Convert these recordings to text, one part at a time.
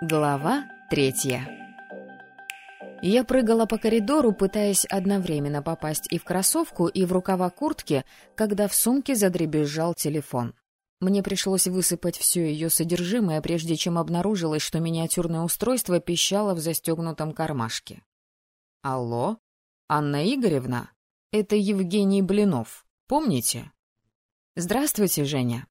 Глава 3. Я прыгала по коридору, пытаясь одновременно попасть и в кроссовку, и в рукава куртки, когда в сумке задребезжал телефон. Мне пришлось высыпать все ее содержимое, прежде чем обнаружилось, что миниатюрное устройство пищало в застегнутом кармашке. «Алло? Анна Игоревна? Это Евгений Блинов. Помните?» «Здравствуйте, Женя».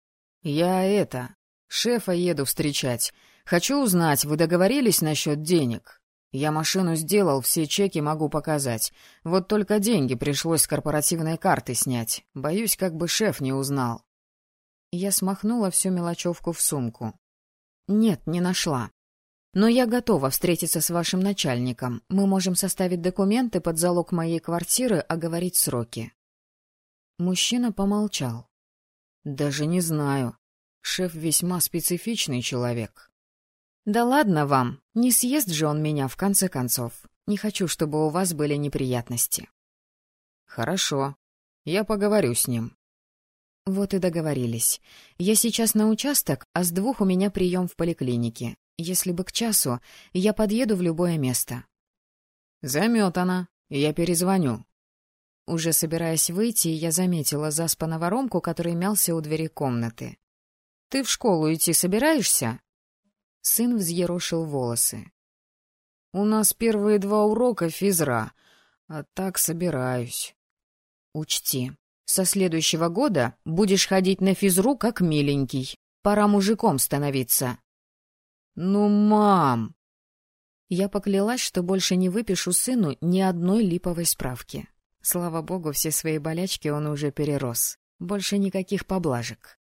Шефа еду встречать. Хочу узнать, вы договорились насчет денег? Я машину сделал, все чеки могу показать. Вот только деньги пришлось с корпоративной карты снять. Боюсь, как бы шеф не узнал». Я смахнула всю мелочевку в сумку. «Нет, не нашла. Но я готова встретиться с вашим начальником. Мы можем составить документы под залог моей квартиры, оговорить сроки». Мужчина помолчал. «Даже не знаю. Шеф весьма специфичный человек». «Да ладно вам, не съест же он меня, в конце концов. Не хочу, чтобы у вас были неприятности». «Хорошо, я поговорю с ним». Вот и договорились. Я сейчас на участок, а с 2 у меня прием в поликлинике. Если бы к часу, я подъеду в любое место. «Заметано, я перезвоню». Уже собираясь выйти, я заметила заспанного Ромку, который мялся у двери комнаты. «Ты в школу идти собираешься?» Сын взъерошил волосы. «У нас первые 2 урока физра, а так собираюсь». «Учти, со следующего года будешь ходить на физру как миленький. Пора мужиком становиться». «Ну, мам!» Я поклялась, что больше не выпишу сыну ни одной липовой справки. Слава богу, все свои болячки он уже перерос. Больше никаких поблажек.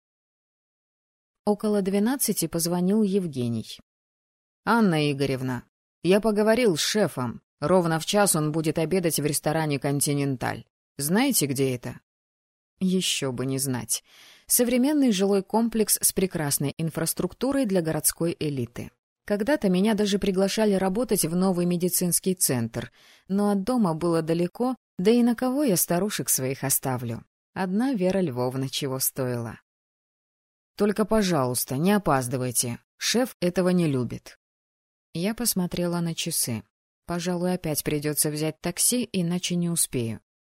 Около 12 позвонил Евгений. «Анна Игоревна, я поговорил с шефом. Ровно в час он будет обедать в ресторане «Континенталь». Знаете, где это?» Еще бы не знать. Современный жилой комплекс с прекрасной инфраструктурой для городской элиты. Когда-то меня даже приглашали работать в новый медицинский центр, но от дома было далеко, да и на кого я старушек своих оставлю? Одна Вера Львовна чего стоила. «Только, пожалуйста, не опаздывайте. Шеф этого не любит». Я посмотрела на часы. Пожалуй, опять придется взять такси, иначе не успею.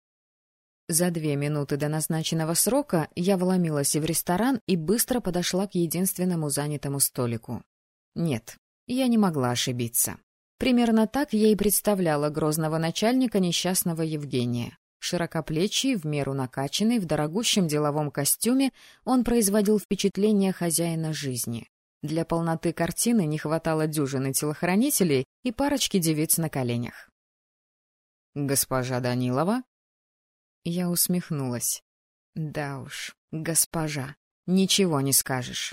За 2 минуты до назначенного срока я вломилась в ресторан и быстро подошла к единственному занятому столику. Нет, я не могла ошибиться. Примерно так я и представляла грозного начальника несчастного Евгения. Широкоплечий, в меру накачанный, в дорогущем деловом костюме, он производил впечатление хозяина жизни. Для полноты картины не хватало дюжины телохранителей и парочки девиц на коленях. «Госпожа Данилова?» Я усмехнулась. «Да уж, госпожа, ничего не скажешь».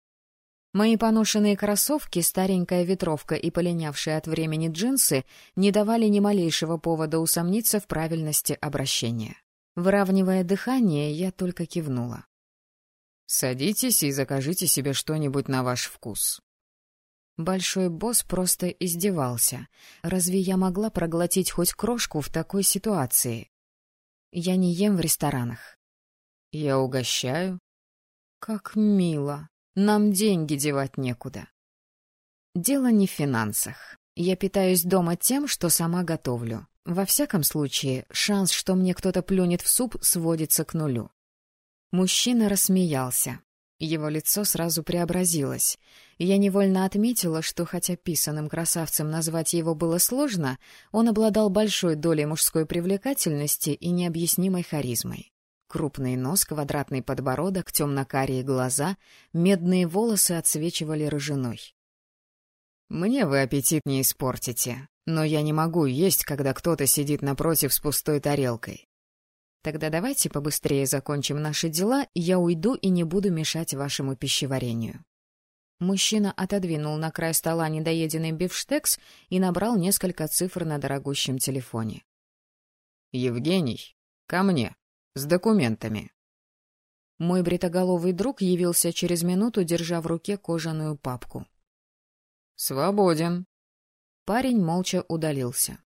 Мои поношенные кроссовки, старенькая ветровка и полинявшие от времени джинсы не давали ни малейшего повода усомниться в правильности обращения. Выравнивая дыхание, я только кивнула. «Садитесь и закажите себе что-нибудь на ваш вкус». Большой босс просто издевался. Разве я могла проглотить хоть крошку в такой ситуации? Я не ем в ресторанах. «Я угощаю». «Как мило. Нам деньги девать некуда». Дело не в финансах. Я питаюсь дома тем, что сама готовлю. Во всяком случае, шанс, что мне кто-то плюнет в суп, сводится к нулю. Мужчина рассмеялся. Его лицо сразу преобразилось. Я невольно отметила, что, хотя писаным красавцем назвать его было сложно, он обладал большой долей мужской привлекательности и необъяснимой харизмой. Крупный нос, квадратный подбородок, темно-карие глаза, медные волосы отсвечивали рыжиной. «Мне вы аппетит не испортите, но я не могу есть, когда кто-то сидит напротив с пустой тарелкой. Тогда давайте побыстрее закончим наши дела, я уйду и не буду мешать вашему пищеварению». Мужчина отодвинул на край стола недоеденный бифштекс и набрал несколько цифр на дорогущем телефоне. «Евгений, ко мне. С документами». Мой бритоголовый друг явился через минуту, держа в руке кожаную папку. «Свободен». Парень молча удалился.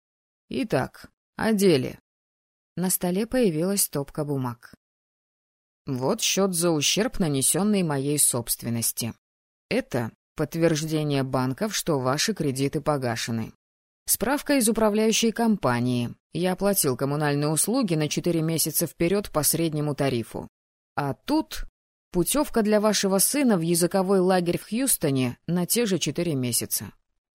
«Итак, о деле». На столе появилась стопка бумаг. «Вот счет за ущерб, нанесенный моей собственности. Это подтверждение банков, что ваши кредиты погашены. Справка из управляющей компании. Я оплатил коммунальные услуги на 4 месяца вперед по среднему тарифу. А тут путевка для вашего сына в языковой лагерь в Хьюстоне на те же 4 месяца.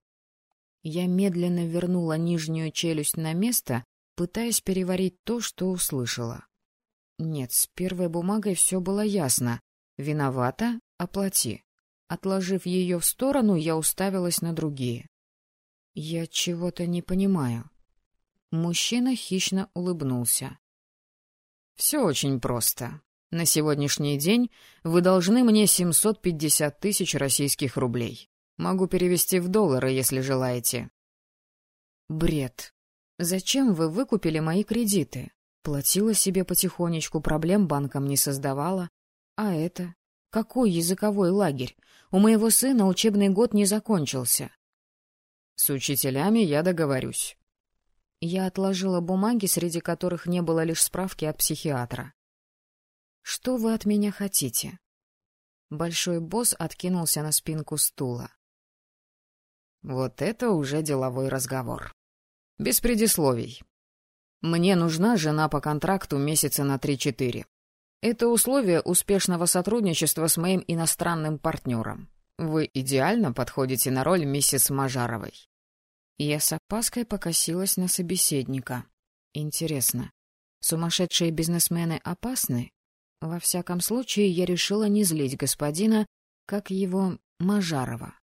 Я медленно вернула нижнюю челюсть на место, пытаясь переварить то, что услышала. Нет, с первой бумагой все было ясно. Виновата — оплати. Отложив ее в сторону, я уставилась на другие. Я чего-то не понимаю. Мужчина хищно улыбнулся. Все очень просто. На сегодняшний день вы должны мне 750 тысяч российских рублей. Могу перевести в доллары, если желаете. Бред. Зачем вы выкупили мои кредиты? Платила себе потихонечку, проблем банкам не создавала. А это? Какой языковой лагерь? У моего сына учебный год не закончился. С учителями я договорюсь. Я отложила бумаги, среди которых не было лишь справки от психиатра. Что вы от меня хотите? Большой босс откинулся на спинку стула. Вот это уже деловой разговор. Без предисловий. Мне нужна жена по контракту месяца на 3-4. Это условие успешного сотрудничества с моим иностранным партнером. Вы идеально подходите на роль миссис Мажаровой. Я с опаской покосилась на собеседника. Интересно, сумасшедшие бизнесмены опасны? Во всяком случае, я решила не злить господина, как его Мажарова.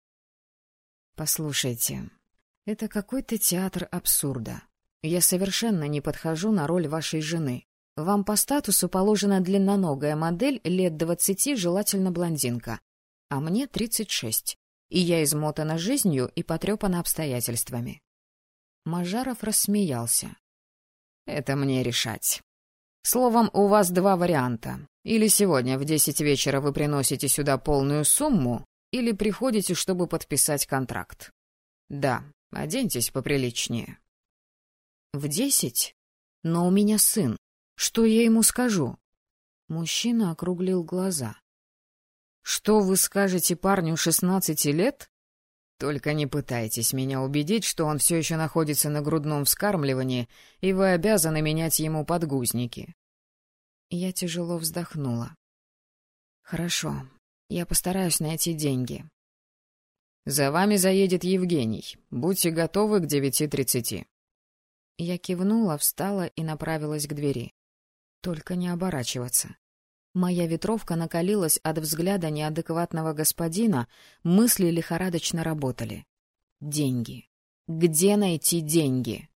Послушайте, это какой-то театр абсурда. Я совершенно не подхожу на роль вашей жены. Вам по статусу положена длинноногая модель лет 20, желательно блондинка. А мне 36, и я измотана жизнью и потрепана обстоятельствами. Мажаров рассмеялся. Это мне решать. Словом, у вас 2 варианта. Или сегодня в 10 вечера вы приносите сюда полную сумму, или приходите, чтобы подписать контракт. Да, оденьтесь поприличнее. В 10? Но у меня сын. Что я ему скажу? Мужчина округлил глаза. Что вы скажете парню 16 лет? Только не пытайтесь меня убедить, что он все еще находится на грудном вскармливании, и вы обязаны менять ему подгузники. Я тяжело вздохнула. Хорошо, я постараюсь найти деньги. За вами заедет Евгений. Будьте готовы к 9:30. Я кивнула, встала и направилась к двери. Только не оборачиваться. Моя ветровка накалилась от взгляда неадекватного господина, мысли лихорадочно работали. Деньги. Где найти деньги?